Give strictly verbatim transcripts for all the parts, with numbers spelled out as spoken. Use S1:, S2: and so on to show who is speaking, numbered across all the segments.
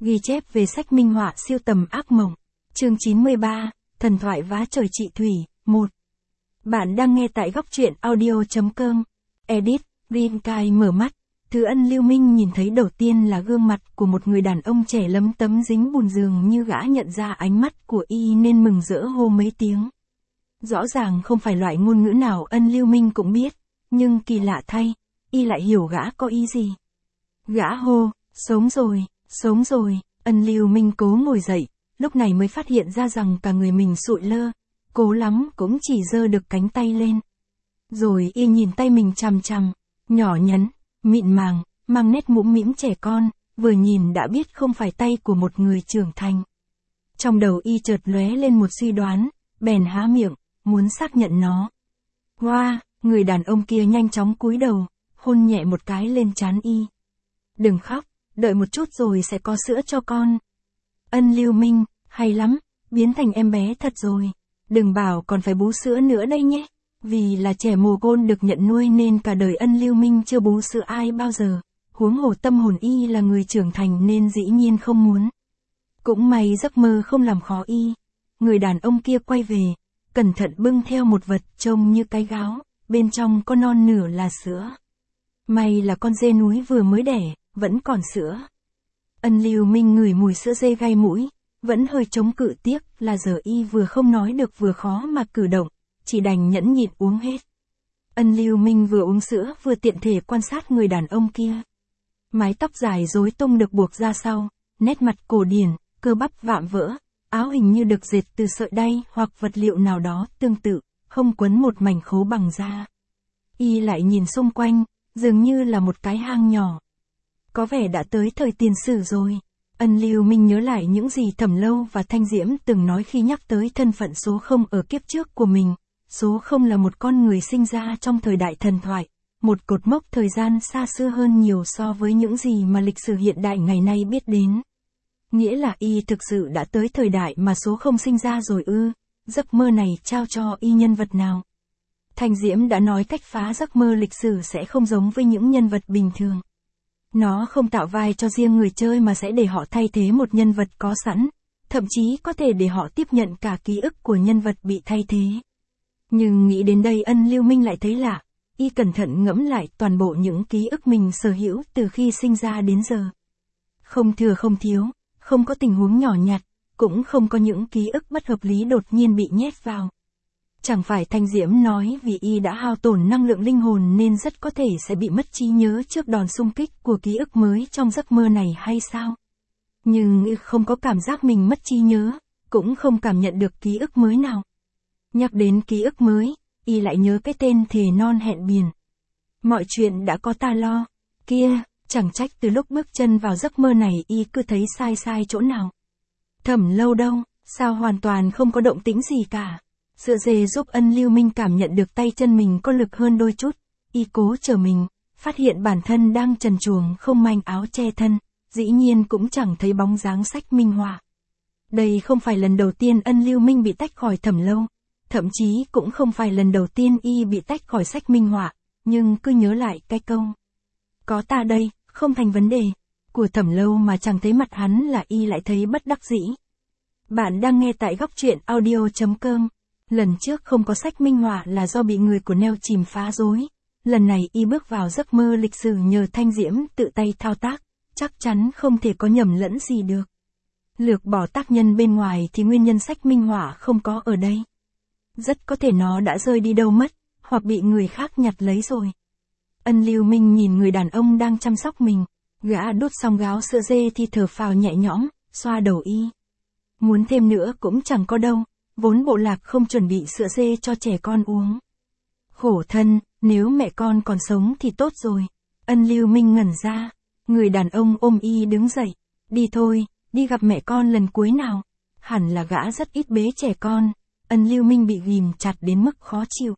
S1: Ghi chép về sách minh họa siêu tầm ác mộng. Chương chín mươi ba, Thần thoại vá trời chị Thủy, một. Bạn đang nghe tại góc truyện audio.com. Edit, Rinkai mở mắt. Thứ Ân Lưu Minh nhìn thấy đầu tiên là gương mặt của một người đàn ông trẻ lấm tấm dính bùn dường như gã nhận ra ánh mắt của y nên mừng rỡ hô mấy tiếng. Rõ ràng không phải loại ngôn ngữ nào Ân Lưu Minh cũng biết, nhưng kỳ lạ thay, y lại hiểu gã có ý gì. Gã hô, sống rồi, sống rồi, Ân Lưu Minh cố ngồi dậy, lúc này mới phát hiện ra rằng cả người mình sụi lơ, cố lắm cũng chỉ giơ được cánh tay lên. Rồi y nhìn tay mình chằm chằm, nhỏ nhắn, mịn màng, mang nét mũm mĩm trẻ con, vừa nhìn đã biết không phải tay của một người trưởng thành. Trong đầu y chợt lóe lên một suy đoán, bèn há miệng, muốn xác nhận nó. Hoa, người đàn ông kia nhanh chóng cúi đầu, hôn nhẹ một cái lên trán y. Đừng khóc, đợi một chút rồi sẽ có sữa cho con. Ân Lưu Minh, hay lắm, biến thành em bé thật rồi. Đừng bảo còn phải bú sữa nữa đây nhé. Vì là trẻ mồ côi được nhận nuôi nên cả đời Ân Lưu Minh chưa bú sữa ai bao giờ. Huống hồ tâm hồn y là người trưởng thành nên dĩ nhiên không muốn. Cũng may giấc mơ không làm khó y. Người đàn ông kia quay về, cẩn thận bưng theo một vật trông như cái gáo, bên trong có non nửa là sữa. May là con dê núi vừa mới đẻ, vẫn còn sữa. Ân Lưu Minh ngửi mùi sữa dê gai mũi, vẫn hơi chống cự tiếc là giờ y vừa không nói được vừa khó mà cử động, chỉ đành nhẫn nhịn uống hết. Ân Lưu Minh vừa uống sữa vừa tiện thể quan sát người đàn ông kia. Mái tóc dài rối tung được buộc ra sau, nét mặt cổ điển, cơ bắp vạm vỡ, áo hình như được dệt từ sợi đay hoặc vật liệu nào đó tương tự, không quấn một mảnh khố bằng da. Y lại nhìn xung quanh, dường như là một cái hang nhỏ. Có vẻ đã tới thời tiền sử rồi. Ân Lưu Minh nhớ lại những gì Thẩm Lâu và Thanh Diễm từng nói khi nhắc tới thân phận số không ở kiếp trước của mình. Số không là một con người sinh ra trong thời đại thần thoại, một cột mốc thời gian xa xưa hơn nhiều so với những gì mà lịch sử hiện đại ngày nay biết đến. Nghĩa là y thực sự đã tới thời đại mà số không sinh ra rồi ư, giấc mơ này trao cho y nhân vật nào? Thanh Diễm đã nói cách phá giấc mơ lịch sử sẽ không giống với những nhân vật bình thường. Nó không tạo vai cho riêng người chơi mà sẽ để họ thay thế một nhân vật có sẵn, thậm chí có thể để họ tiếp nhận cả ký ức của nhân vật bị thay thế. Nhưng nghĩ đến đây Ân Lưu Minh lại thấy lạ, y cẩn thận ngẫm lại toàn bộ những ký ức mình sở hữu từ khi sinh ra đến giờ. Không thừa không thiếu, không có tình huống nhỏ nhặt, cũng không có những ký ức bất hợp lý đột nhiên bị nhét vào. Chẳng phải Thanh Diễm nói vì y đã hao tổn năng lượng linh hồn nên rất có thể sẽ bị mất trí nhớ trước đòn xung kích của ký ức mới trong giấc mơ này hay sao? Nhưng y không có cảm giác mình mất trí nhớ, cũng không cảm nhận được ký ức mới nào. Nhắc đến ký ức mới, y lại nhớ cái tên thề non hẹn biển. Mọi chuyện đã có ta lo. Kia, chẳng trách từ lúc bước chân vào giấc mơ này y cứ thấy sai sai chỗ nào. Thẩm Lâu đâu, sao hoàn toàn không có động tĩnh gì cả. Sữa dê giúp Ân Lưu Minh cảm nhận được tay chân mình có lực hơn đôi chút. Y cố chờ mình, phát hiện bản thân đang trần truồng không manh áo che thân, dĩ nhiên cũng chẳng thấy bóng dáng sách minh họa. Đây không phải lần đầu tiên Ân Lưu Minh bị tách khỏi Thẩm Lâu. Thậm chí cũng không phải lần đầu tiên y bị tách khỏi sách minh họa, nhưng cứ nhớ lại cái câu. Có ta đây, không thành vấn đề, của Thẩm Lâu mà chẳng thấy mặt hắn là y lại thấy bất đắc dĩ. Bạn đang nghe tại góc truyện audio.com. Lần trước không có sách minh họa là do bị người của Neo chìm phá rối. Lần này y bước vào giấc mơ lịch sử nhờ Thanh Diễm tự tay thao tác, chắc chắn không thể có nhầm lẫn gì được. Lược bỏ tác nhân bên ngoài thì nguyên nhân sách minh họa không có ở đây. Rất có thể nó đã rơi đi đâu mất, hoặc bị người khác nhặt lấy rồi. Ân Lưu Minh nhìn người đàn ông đang chăm sóc mình, gã đút xong gáo sữa dê thì thở phào nhẹ nhõm, xoa đầu y. Muốn thêm nữa cũng chẳng có đâu, vốn bộ lạc không chuẩn bị sữa dê cho trẻ con uống. Khổ thân, nếu mẹ con còn sống thì tốt rồi. Ân Lưu Minh ngẩn ra, người đàn ông ôm y đứng dậy, đi thôi, đi gặp mẹ con lần cuối nào. Hẳn là gã rất ít bế trẻ con. Ân Lưu Minh bị ghìm chặt đến mức khó chịu.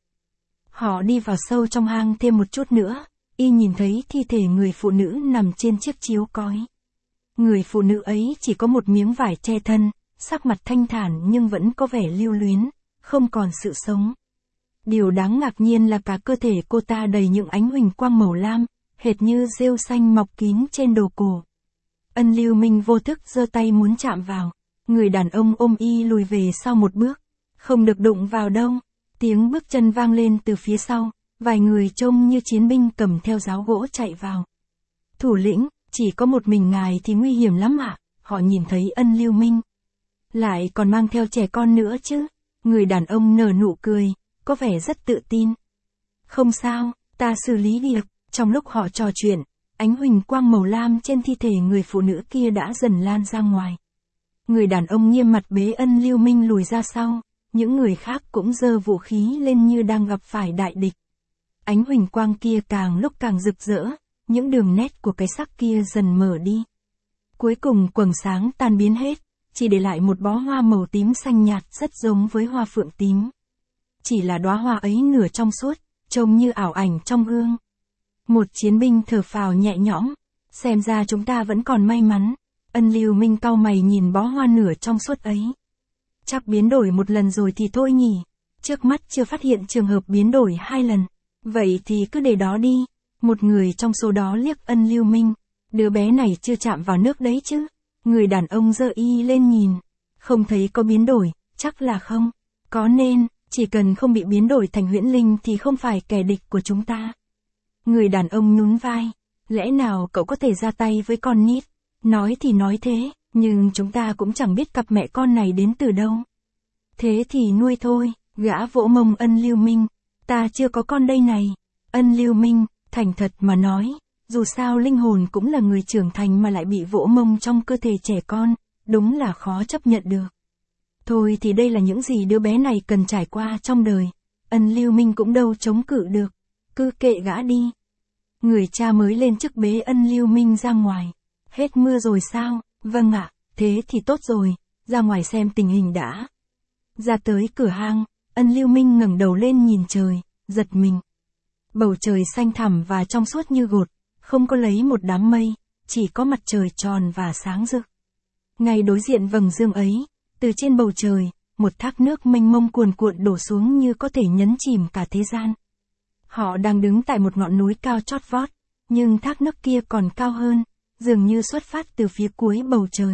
S1: Họ đi vào sâu trong hang thêm một chút nữa, y nhìn thấy thi thể người phụ nữ nằm trên chiếc chiếu cói. Người phụ nữ ấy chỉ có một miếng vải che thân, sắc mặt thanh thản nhưng vẫn có vẻ lưu luyến, không còn sự sống. Điều đáng ngạc nhiên là cả cơ thể cô ta đầy những ánh huỳnh quang màu lam, hệt như rêu xanh mọc kín trên đầu cổ. Ân Lưu Minh vô thức giơ tay muốn chạm vào. Người đàn ông ôm y lùi về sau một bước. Không được đụng vào đâu. Tiếng bước chân vang lên từ phía sau. Vài người trông như chiến binh cầm theo giáo gỗ chạy vào. Thủ lĩnh, chỉ có một mình ngài thì nguy hiểm lắm ạ. Họ nhìn thấy Ân Lưu Minh. Lại còn mang theo trẻ con nữa chứ. Người đàn ông nở nụ cười, có vẻ rất tự tin. Không sao, ta xử lý việc. Trong lúc họ trò chuyện, ánh huỳnh quang màu lam trên thi thể người phụ nữ kia đã dần lan ra ngoài. Người đàn ông nghiêm mặt bế Ân Lưu Minh lùi ra sau, những người khác cũng giơ vũ khí lên như đang gặp phải đại địch. Ánh huỳnh quang kia càng lúc càng rực rỡ, những đường nét của cái xác kia dần mở đi. Cuối cùng quầng sáng tan biến hết, chỉ để lại một bó hoa màu tím xanh nhạt rất giống với hoa phượng tím. Chỉ là đóa hoa ấy nửa trong suốt, trông như ảo ảnh trong gương. Một chiến binh thở phào nhẹ nhõm, xem ra chúng ta vẫn còn may mắn. Ân Lưu Minh cau mày nhìn bó hoa nửa trong suốt ấy. Chắc biến đổi một lần rồi thì thôi nhỉ, trước mắt chưa phát hiện trường hợp biến đổi hai lần. Vậy thì cứ để đó đi. Một người trong số đó liếc Ân Lưu Minh. Đứa bé này chưa chạm vào nước đấy chứ. Người đàn ông giơ y lên nhìn. Không thấy có biến đổi, chắc là không. Có nên, chỉ cần không bị biến đổi thành huyễn linh thì không phải kẻ địch của chúng ta. Người đàn ông nhún vai. Lẽ nào cậu có thể ra tay với con nít? Nói thì nói thế, nhưng chúng ta cũng chẳng biết cặp mẹ con này đến từ đâu. Thế thì nuôi thôi, gã vỗ mông Ân Lưu Minh. Ta chưa có con đây này. Ân Lưu Minh, thành thật mà nói, dù sao linh hồn cũng là người trưởng thành mà lại bị vỗ mông trong cơ thể trẻ con, đúng là khó chấp nhận được. Thôi thì đây là những gì đứa bé này cần trải qua trong đời. Ân Lưu Minh cũng đâu chống cự được. Cứ kệ gã đi. Người cha mới lên chức bế Ân Lưu Minh ra ngoài. Hết mưa rồi sao? Vâng ạ, thế thì tốt rồi, ra ngoài xem tình hình đã. Ra tới cửa hang, Ân Lưu Minh ngẩng đầu lên nhìn trời, giật mình. Bầu trời xanh thẳm và trong suốt như gột, không có lấy một đám mây, chỉ có mặt trời tròn và sáng rực. Ngay đối diện vầng dương ấy, từ trên bầu trời, một thác nước mênh mông cuồn cuộn đổ xuống như có thể nhấn chìm cả thế gian. Họ đang đứng tại một ngọn núi cao chót vót, nhưng thác nước kia còn cao hơn, dường như xuất phát từ phía cuối bầu trời.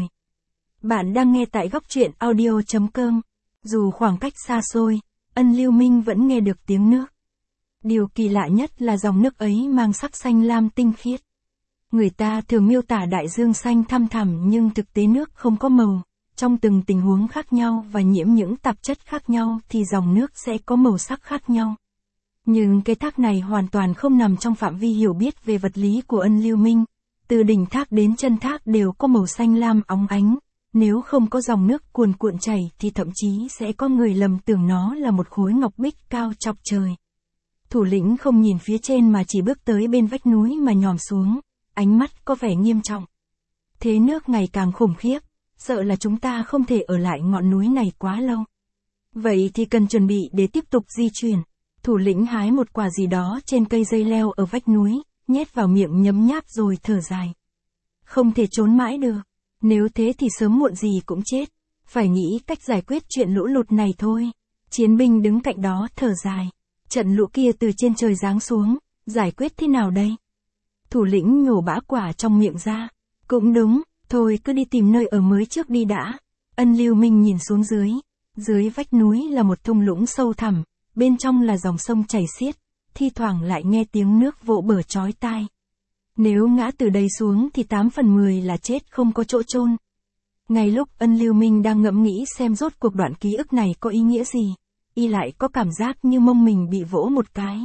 S1: Bạn đang nghe tại góc truyện audio chấm com. Dù khoảng cách xa xôi, Ân Lưu Minh vẫn nghe được tiếng nước. Điều kỳ lạ nhất là dòng nước ấy mang sắc xanh lam tinh khiết. Người ta thường miêu tả đại dương xanh thăm thẳm nhưng thực tế nước không có màu. Trong từng tình huống khác nhau và nhiễm những tạp chất khác nhau thì dòng nước sẽ có màu sắc khác nhau. Nhưng cái thác này hoàn toàn không nằm trong phạm vi hiểu biết về vật lý của Ân Lưu Minh. Từ đỉnh thác đến chân thác đều có màu xanh lam óng ánh. Nếu không có dòng nước cuồn cuộn chảy thì thậm chí sẽ có người lầm tưởng nó là một khối ngọc bích cao chọc trời. Thủ lĩnh không nhìn phía trên mà chỉ bước tới bên vách núi mà nhòm xuống, ánh mắt có vẻ nghiêm trọng. Thế nước ngày càng khủng khiếp, sợ là chúng ta không thể ở lại ngọn núi này quá lâu. Vậy thì cần chuẩn bị để tiếp tục di chuyển. Thủ lĩnh hái một quả gì đó trên cây dây leo ở vách núi, nhét vào miệng nhấm nháp rồi thở dài. Không thể trốn mãi được, nếu thế thì sớm muộn gì cũng chết, phải nghĩ cách giải quyết chuyện lũ lụt này thôi. Chiến binh đứng cạnh đó thở dài. Trận lũ kia từ trên trời giáng xuống, giải quyết thế nào đây? Thủ lĩnh nhổ bã quả trong miệng ra. Cũng đúng, thôi cứ đi tìm nơi ở mới trước đi đã. Ân Lưu Minh nhìn xuống dưới. Dưới vách núi là một thung lũng sâu thẳm, bên trong là dòng sông chảy xiết, thi thoảng lại nghe tiếng nước vỗ bờ chói tai. Nếu ngã từ đây xuống thì tám phần mười là chết không có chỗ chôn. Ngay lúc Ân Lưu Minh đang ngẫm nghĩ xem rốt cuộc đoạn ký ức này có ý nghĩa gì, y lại có cảm giác như mông mình bị vỗ một cái.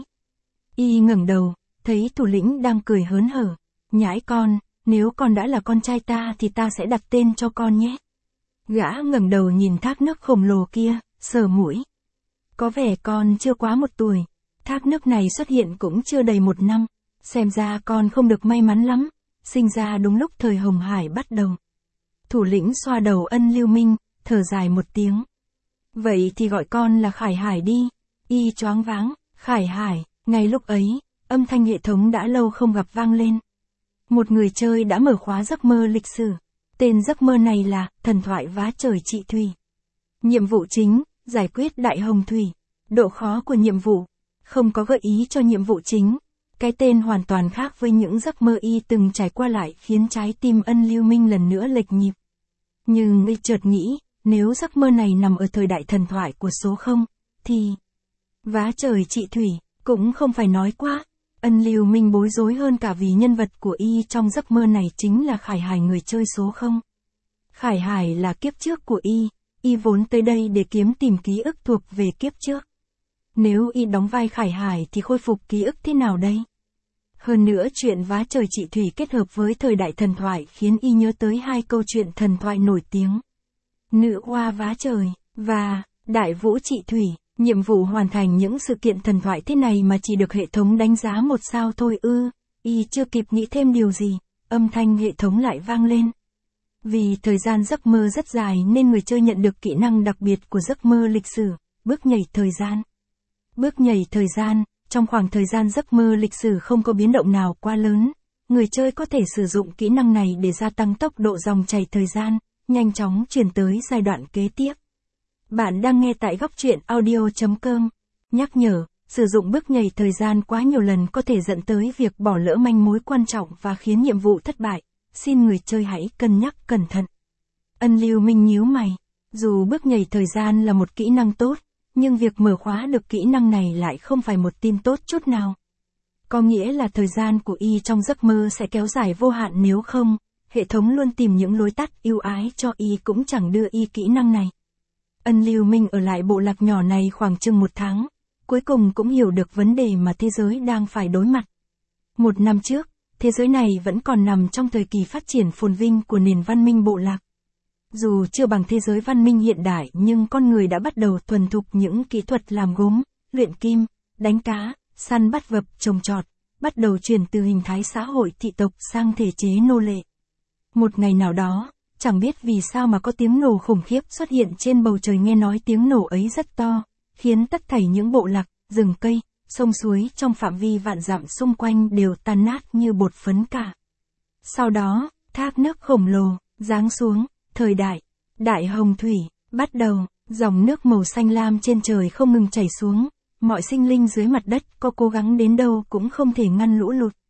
S1: Y ngẩng đầu, thấy thủ lĩnh đang cười hớn hở. Nhãi con, nếu con đã là con trai ta thì ta sẽ đặt tên cho con nhé. Gã ngẩng đầu nhìn thác nước khổng lồ kia, sờ mũi. Có vẻ con chưa quá một tuổi, thác nước này xuất hiện cũng chưa đầy một năm, xem ra con không được may mắn lắm, sinh ra đúng lúc thời Hồng Hải bắt đầu. Thủ lĩnh xoa đầu Ân Lưu Minh, thở dài một tiếng. Vậy thì gọi con là Khải Hải đi. Y choáng váng, Khải Hải, ngay lúc ấy, âm thanh hệ thống đã lâu không gặp vang lên. Một người chơi đã mở khóa giấc mơ lịch sử. Tên giấc mơ này là Thần thoại vá trời trị thủy. Nhiệm vụ chính, giải quyết đại hồng thủy. Độ khó của nhiệm vụ, không có gợi ý cho nhiệm vụ chính. Cái tên hoàn toàn khác với những giấc mơ y từng trải qua lại khiến trái tim Ân Lưu Minh lần nữa lệch nhịp. Nhưng y chợt nghĩ, nếu giấc mơ này nằm ở thời đại thần thoại của số không, thì... Vá trời chị Thủy, cũng không phải nói quá. Ân Lưu Minh bối rối hơn cả vì nhân vật của y trong giấc mơ này chính là Khải Hải, người chơi số không. Khải Hải là kiếp trước của y, y vốn tới đây để kiếm tìm ký ức thuộc về kiếp trước. Nếu y đóng vai Khải Hải thì khôi phục ký ức thế nào đây? Hơn nữa chuyện Vá trời chị Thủy kết hợp với thời đại thần thoại khiến y nhớ tới hai câu chuyện thần thoại nổi tiếng. Nữ oa Vá trời, và Đại vũ chị Thủy. Nhiệm vụ hoàn thành những sự kiện thần thoại thế này mà chỉ được hệ thống đánh giá một sao thôi ư. Y chưa kịp nghĩ thêm điều gì, âm thanh hệ thống lại vang lên. Vì thời gian giấc mơ rất dài nên người chơi nhận được kỹ năng đặc biệt của giấc mơ lịch sử, bước nhảy thời gian. Bước nhảy thời gian, trong khoảng thời gian giấc mơ lịch sử không có biến động nào quá lớn, người chơi có thể sử dụng kỹ năng này để gia tăng tốc độ dòng chảy thời gian, nhanh chóng chuyển tới giai đoạn kế tiếp. Bạn đang nghe tại góc truyện audio chấm com. Nhắc nhở, sử dụng bước nhảy thời gian quá nhiều lần có thể dẫn tới việc bỏ lỡ manh mối quan trọng và khiến nhiệm vụ thất bại. Xin người chơi hãy cân nhắc cẩn thận. Ân Lưu Minh nhíu mày. Dù bước nhảy thời gian là một kỹ năng tốt, nhưng việc mở khóa được kỹ năng này lại không phải một tin tốt chút nào. Có nghĩa là thời gian của y trong giấc mơ sẽ kéo dài vô hạn, nếu không, hệ thống luôn tìm những lối tắt ưu ái cho y cũng chẳng đưa y kỹ năng này. Ân Lưu Minh ở lại bộ lạc nhỏ này khoảng chừng một tháng, cuối cùng cũng hiểu được vấn đề mà thế giới đang phải đối mặt. Một năm trước, thế giới này vẫn còn nằm trong thời kỳ phát triển phồn vinh của nền văn minh bộ lạc. Dù chưa bằng thế giới văn minh hiện đại nhưng con người đã bắt đầu thuần thục những kỹ thuật làm gốm, luyện kim, đánh cá, săn bắt vật, trồng trọt, bắt đầu chuyển từ hình thái xã hội thị tộc sang thể chế nô lệ. Một ngày nào đó, chẳng biết vì sao mà có tiếng nổ khủng khiếp xuất hiện trên bầu trời, nghe nói tiếng nổ ấy rất to, khiến tất thảy những bộ lạc, rừng cây, sông suối trong phạm vi vạn dặm xung quanh đều tan nát như bột phấn cả. Sau đó, thác nước khổng lồ, giáng xuống, thời đại, đại hồng thủy, bắt đầu, dòng nước màu xanh lam trên trời không ngừng chảy xuống, mọi sinh linh dưới mặt đất có cố gắng đến đâu cũng không thể ngăn lũ lụt.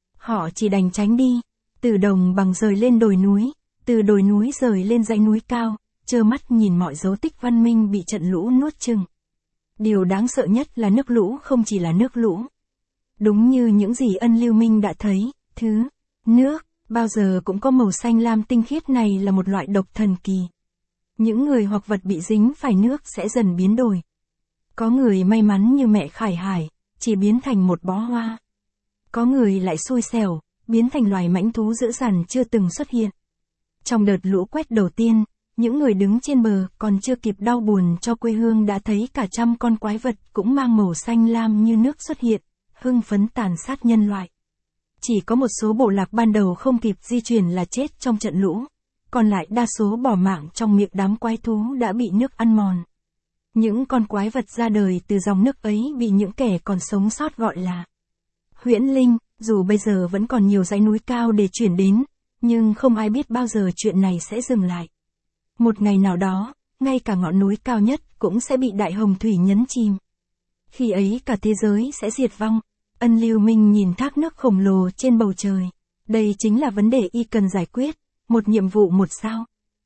S1: Họ chỉ đành tránh đi, từ đồng bằng rời lên đồi núi, từ đồi núi rời lên dãy núi cao, trơ mắt nhìn mọi dấu tích văn minh bị trận lũ nuốt chửng. Điều đáng sợ nhất là nước lũ không chỉ là nước lũ. Đúng như những gì Ân Lưu Minh đã thấy, thứ nước bao giờ cũng có màu xanh lam tinh khiết này là một loại độc thần kỳ. Những người hoặc vật bị dính phải nước sẽ dần biến đổi. Có người may mắn như mẹ Khải Hải, chỉ biến thành một bó hoa. Có người lại xui xẻo, biến thành loài mãnh thú dữ dằn chưa từng xuất hiện. Trong đợt lũ quét đầu tiên, những người đứng trên bờ còn chưa kịp đau buồn cho quê hương đã thấy cả trăm con quái vật cũng mang màu xanh lam như nước xuất hiện, hưng phấn tàn sát nhân loại. Chỉ có một số bộ lạc ban đầu không kịp di chuyển là chết trong trận lũ, còn lại đa số bỏ mạng trong miệng đám quái thú đã bị nước ăn mòn. Những con quái vật ra đời từ dòng nước ấy bị những kẻ còn sống sót gọi là huyễn linh. Dù bây giờ vẫn còn nhiều dãy núi cao để chuyển đến, nhưng không ai biết bao giờ chuyện này sẽ dừng lại. Một ngày nào đó, ngay cả ngọn núi cao nhất cũng sẽ bị đại hồng thủy nhấn chìm. Khi ấy cả thế giới sẽ diệt vong. Ân Lưu Minh nhìn thác nước khổng lồ trên bầu trời. Đây chính là vấn đề y cần giải quyết, một nhiệm vụ một sao.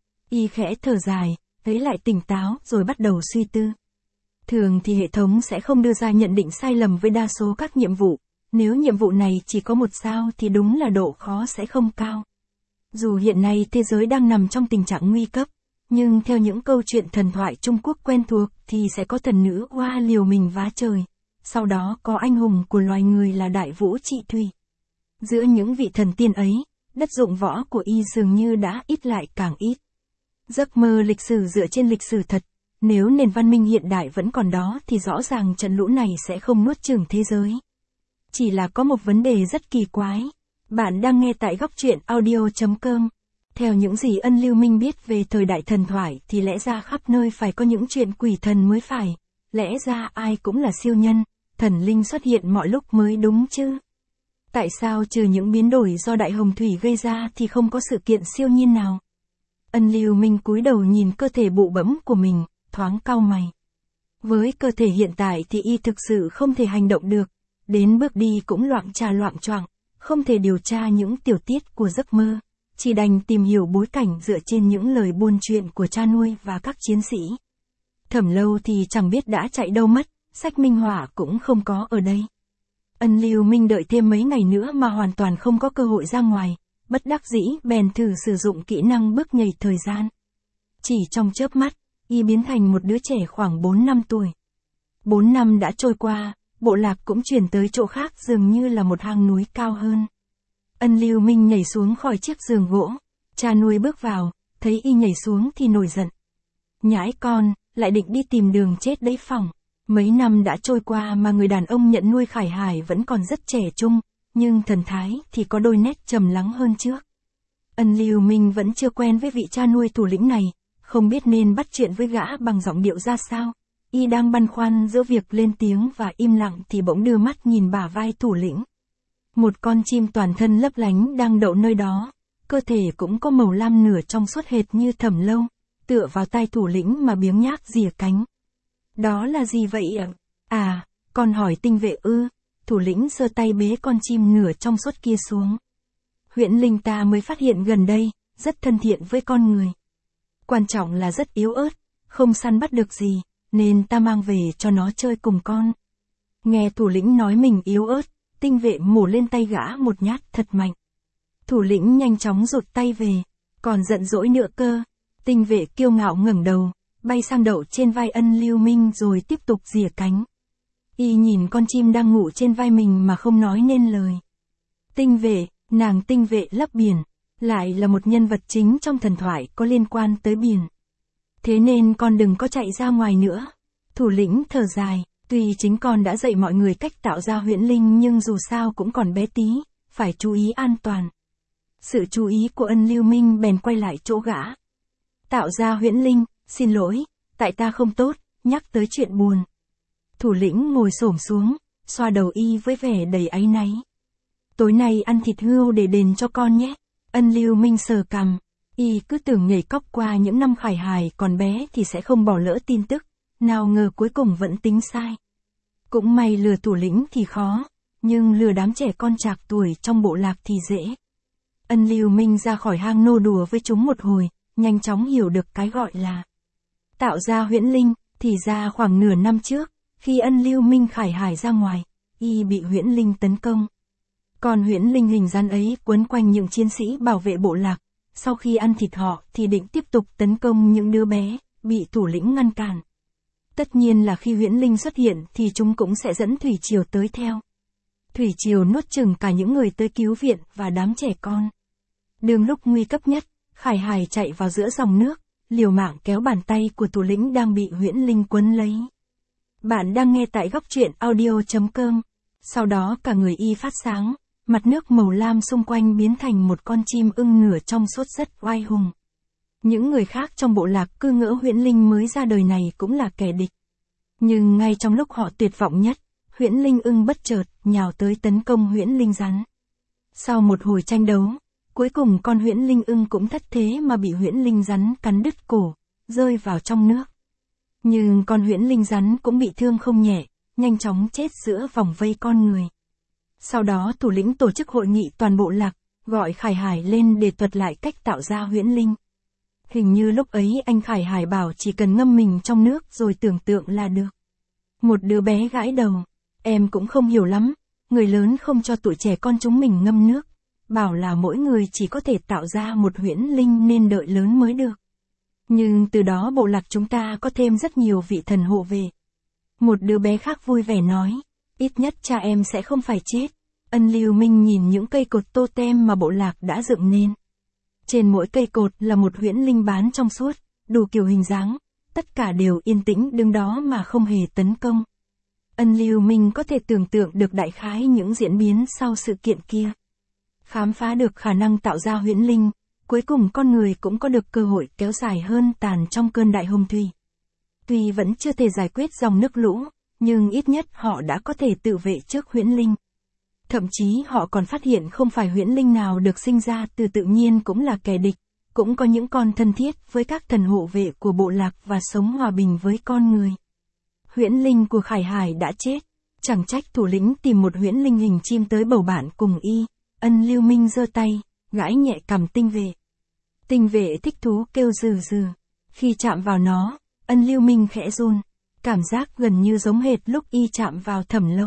S1: Y khẽ thở dài, lấy lại tỉnh táo rồi bắt đầu suy tư. Thường thì hệ thống sẽ không đưa ra nhận định sai lầm với đa số các nhiệm vụ. Nếu nhiệm vụ này chỉ có một sao thì đúng là độ khó sẽ không cao. Dù hiện nay thế giới đang nằm trong tình trạng nguy cấp, nhưng theo những câu chuyện thần thoại Trung Quốc quen thuộc thì sẽ có thần nữ oa liều mình vá trời. Sau đó có anh hùng của loài người là Đại vũ chị Thủy. Giữa những vị thần tiên ấy, đất dụng võ của y dường như đã ít lại càng ít. Giấc mơ lịch sử dựa trên lịch sử thật, nếu nền văn minh hiện đại vẫn còn đó thì rõ ràng trận lũ này sẽ không nuốt chửng thế giới. Chỉ là có một vấn đề rất kỳ quái. Bạn đang nghe tại góc truyện audio chấm com. Theo những gì Ân Lưu Minh biết về thời đại thần thoại thì lẽ ra khắp nơi phải có những chuyện quỷ thần mới phải. Lẽ ra ai cũng là siêu nhân, thần linh xuất hiện mọi lúc mới đúng chứ. Tại sao trừ những biến đổi do đại hồng thủy gây ra thì không có sự kiện siêu nhiên nào? Ân Lưu Minh cúi đầu nhìn cơ thể bụ bẫm của mình, thoáng cau mày. Với cơ thể hiện tại thì y thực sự không thể hành động được, đến bước đi cũng loạng trà loạng choạng, không thể điều tra những tiểu tiết của giấc mơ, chỉ đành tìm hiểu bối cảnh dựa trên những lời buôn chuyện của cha nuôi và các chiến sĩ. Thẩm Lâu thì chẳng biết đã chạy đâu mất, sách minh họa cũng không có ở đây. Ân Lưu Minh đợi thêm mấy ngày nữa mà hoàn toàn không có cơ hội ra ngoài, bất đắc dĩ bèn thử sử dụng kỹ năng bước nhảy thời gian. Chỉ trong chớp mắt, y biến thành một đứa trẻ khoảng bốn năm tuổi. Bốn năm đã trôi qua, bộ lạc cũng chuyển tới chỗ khác dường như là một hang núi cao hơn. Ân Lưu Minh nhảy xuống khỏi chiếc giường gỗ, cha nuôi bước vào, thấy y nhảy xuống thì nổi giận. Nhãi con, lại định đi tìm đường chết đấy phỏng. Mấy năm đã trôi qua mà người đàn ông nhận nuôi Khải Hải vẫn còn rất trẻ trung, nhưng thần thái thì có đôi nét trầm lắng hơn trước. Ân Lưu Minh vẫn chưa quen với vị cha nuôi thủ lĩnh này, không biết nên bắt chuyện với gã bằng giọng điệu ra sao. Y đang băn khoăn giữa việc lên tiếng và im lặng thì bỗng đưa mắt nhìn bả vai thủ lĩnh. Một con chim toàn thân lấp lánh đang đậu nơi đó, cơ thể cũng có màu lam nửa trong suốt hệt như Thẩm Lâu, tựa vào tai thủ lĩnh mà biếng nhác rìa cánh. Đó là gì vậy ạ? À, con hỏi tinh vệ ư? Thủ lĩnh giơ tay bế con chim nửa trong suốt kia xuống. Huyễn linh ta mới phát hiện gần đây, rất thân thiện với con người. Quan trọng là rất yếu ớt, không săn bắt được gì, nên ta mang về cho nó chơi cùng con. Nghe thủ lĩnh nói mình yếu ớt, tinh vệ mổ lên tay gã một nhát thật mạnh. Thủ lĩnh nhanh chóng rụt tay về, còn giận dỗi nữa cơ. Tinh vệ kiêu ngạo ngẩng đầu, bay sang đậu trên vai Ân Lưu Minh rồi tiếp tục rìa cánh. Y nhìn con chim đang ngủ trên vai mình mà không nói nên lời. Tinh vệ, nàng tinh vệ lấp biển, lại là một nhân vật chính trong thần thoại có liên quan tới biển. Thế nên con đừng có chạy ra ngoài nữa. Thủ lĩnh thở dài, tuy chính con đã dạy mọi người cách tạo ra huyễn linh nhưng dù sao cũng còn bé tí, phải chú ý an toàn. Sự chú ý của Ân Lưu Minh bèn quay lại chỗ gã. Tạo ra huyễn linh, xin lỗi, tại ta không tốt, nhắc tới chuyện buồn. Thủ lĩnh ngồi xổm xuống, xoa đầu y với vẻ đầy áy náy. Tối nay ăn thịt hươu để đền cho con nhé. Ân Lưu Minh sờ cằm, y cứ tưởng nhảy cóc qua những năm Khải Hải còn bé thì sẽ không bỏ lỡ tin tức, nào ngờ cuối cùng vẫn tính sai. Cũng may lừa thủ lĩnh thì khó, nhưng lừa đám trẻ con trạc tuổi trong bộ lạc thì dễ. Ân Lưu Minh ra khỏi hang nô đùa với chúng một hồi, nhanh chóng hiểu được cái gọi là tạo ra huyễn linh, thì ra khoảng nửa năm trước, khi Ân Lưu Minh Khải Hải ra ngoài, y bị huyễn linh tấn công. Còn huyễn linh hình rắn ấy quấn quanh những chiến sĩ bảo vệ bộ lạc, sau khi ăn thịt họ thì định tiếp tục tấn công những đứa bé, bị thủ lĩnh ngăn cản. Tất nhiên là khi huyễn linh xuất hiện thì chúng cũng sẽ dẫn thủy triều tới theo. Thủy triều nuốt chửng cả những người tới cứu viện và đám trẻ con. Đường lúc nguy cấp nhất, Khải Hải chạy vào giữa dòng nước, liều mạng kéo bàn tay của thủ lĩnh đang bị huyễn linh quấn lấy. Bạn đang nghe tại góc truyện audio chấm com. Sau đó cả người y phát sáng, mặt nước màu lam xung quanh biến thành một con chim ưng nửa trong suốt rất oai hùng. Những người khác trong bộ lạc cứ ngỡ huyễn linh mới ra đời này cũng là kẻ địch. Nhưng ngay trong lúc họ tuyệt vọng nhất, huyễn linh ưng bất chợt nhào tới tấn công huyễn linh rắn. Sau một hồi tranh đấu, cuối cùng con huyễn linh ưng cũng thất thế mà bị huyễn linh rắn cắn đứt cổ, rơi vào trong nước. Nhưng con huyễn linh rắn cũng bị thương không nhẹ, nhanh chóng chết giữa vòng vây con người. Sau đó thủ lĩnh tổ chức hội nghị toàn bộ lạc, gọi Khải Hải lên để thuật lại cách tạo ra huyễn linh. Hình như lúc ấy anh Khải Hải bảo chỉ cần ngâm mình trong nước rồi tưởng tượng là được. Một đứa bé gãi đầu, em cũng không hiểu lắm, người lớn không cho tụi trẻ con chúng mình ngâm nước, bảo là mỗi người chỉ có thể tạo ra một huyễn linh nên đợi lớn mới được. Nhưng từ đó bộ lạc chúng ta có thêm rất nhiều vị thần hộ về. Một đứa bé khác vui vẻ nói, ít nhất cha em sẽ không phải chết. Ân Lưu Minh nhìn những cây cột totem mà bộ lạc đã dựng nên. Trên mỗi cây cột là một huyễn linh bán trong suốt, đủ kiểu hình dáng, tất cả đều yên tĩnh đứng đó mà không hề tấn công. Ân Lưu Minh có thể tưởng tượng được đại khái những diễn biến sau sự kiện kia. Khám phá được khả năng tạo ra huyễn linh, cuối cùng con người cũng có được cơ hội kéo dài hơn tàn trong cơn đại hồng thủy. Tuy vẫn chưa thể giải quyết dòng nước lũ, nhưng ít nhất họ đã có thể tự vệ trước huyễn linh. Thậm chí họ còn phát hiện không phải huyễn linh nào được sinh ra từ tự nhiên cũng là kẻ địch, cũng có những con thân thiết với các thần hộ vệ của bộ lạc và sống hòa bình với con người. Huyễn linh của Khải Hải đã chết. Chẳng trách thủ lĩnh tìm một huyễn linh hình chim tới bầu bạn cùng y. Ân Lưu Minh giơ tay, gãi nhẹ cằm tinh vệ. Tinh vệ thích thú kêu rừ rừ. Khi chạm vào nó, Ân Lưu Minh khẽ run. Cảm giác gần như giống hệt lúc y chạm vào Thẩm Lâu.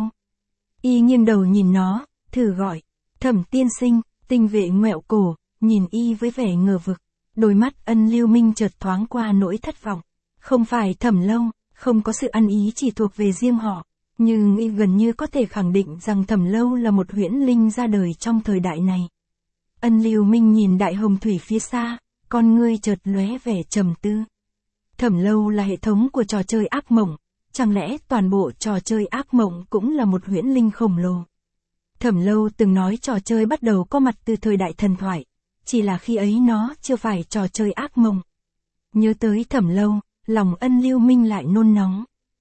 S1: Y nghiêng đầu nhìn nó, thử gọi. Thẩm tiên sinh, tinh vệ ngoẹo cổ, nhìn y với vẻ ngờ vực. Đôi mắt Ân Lưu Minh chợt thoáng qua nỗi thất vọng. Không phải Thẩm Lâu, không có sự ăn ý chỉ thuộc về riêng họ. Nhưng y gần như có thể khẳng định rằng Thẩm Lâu là một huyễn linh ra đời trong thời đại này. Ân Lưu Minh nhìn đại hồng thủy phía xa, con ngươi chợt lóe vẻ trầm tư. Thẩm Lâu là hệ thống của trò chơi ác mộng, chẳng lẽ toàn bộ trò chơi ác mộng cũng là một huyễn linh khổng lồ? Thẩm Lâu từng nói trò chơi bắt đầu có mặt từ thời đại thần thoại, chỉ là khi ấy nó chưa phải trò chơi ác mộng. Nhớ tới Thẩm Lâu, lòng Ân Lưu Minh lại nôn nóng.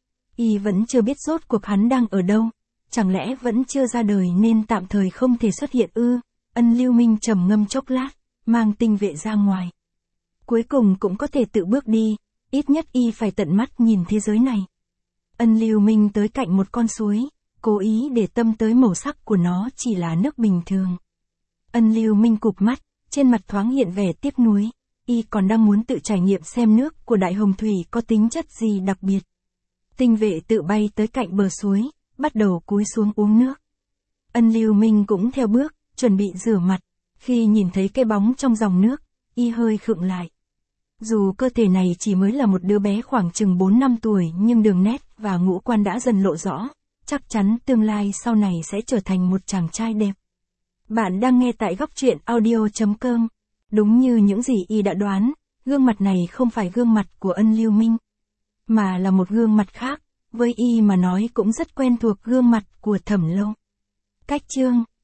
S1: Y vẫn chưa biết rốt cuộc hắn đang ở đâu, chẳng lẽ vẫn chưa ra đời nên tạm thời không thể xuất hiện ư? Ân Lưu Minh trầm ngâm chốc lát, mang tinh vệ ra ngoài. Cuối cùng cũng có thể tự bước đi, ít nhất y phải tận mắt nhìn thế giới này. Ân Lưu Minh tới cạnh một con suối, cố ý để tâm tới màu sắc của nó chỉ là nước bình thường. Ân Lưu Minh cụp mắt, trên mặt thoáng hiện vẻ tiếc nuối, y còn đang muốn tự trải nghiệm xem nước của đại hồng thủy có tính chất gì đặc biệt. Tinh vệ tự bay tới cạnh bờ suối, bắt đầu cúi xuống uống nước. Ân Lưu Minh cũng theo bước, chuẩn bị rửa mặt. Khi nhìn thấy cái bóng trong dòng nước, y hơi khựng lại. Dù cơ thể này chỉ mới là một đứa bé khoảng chừng bốn năm tuổi nhưng đường nét và ngũ quan đã dần lộ rõ, chắc chắn tương lai sau này sẽ trở thành một chàng trai đẹp. Bạn đang nghe tại góc truyện audio chấm com. Đúng như những gì y đã đoán, gương mặt này không phải gương mặt của Ân Lưu Minh, mà là một gương mặt khác, với y mà nói cũng rất quen thuộc gương mặt của Thẩm Lâu. Cách chương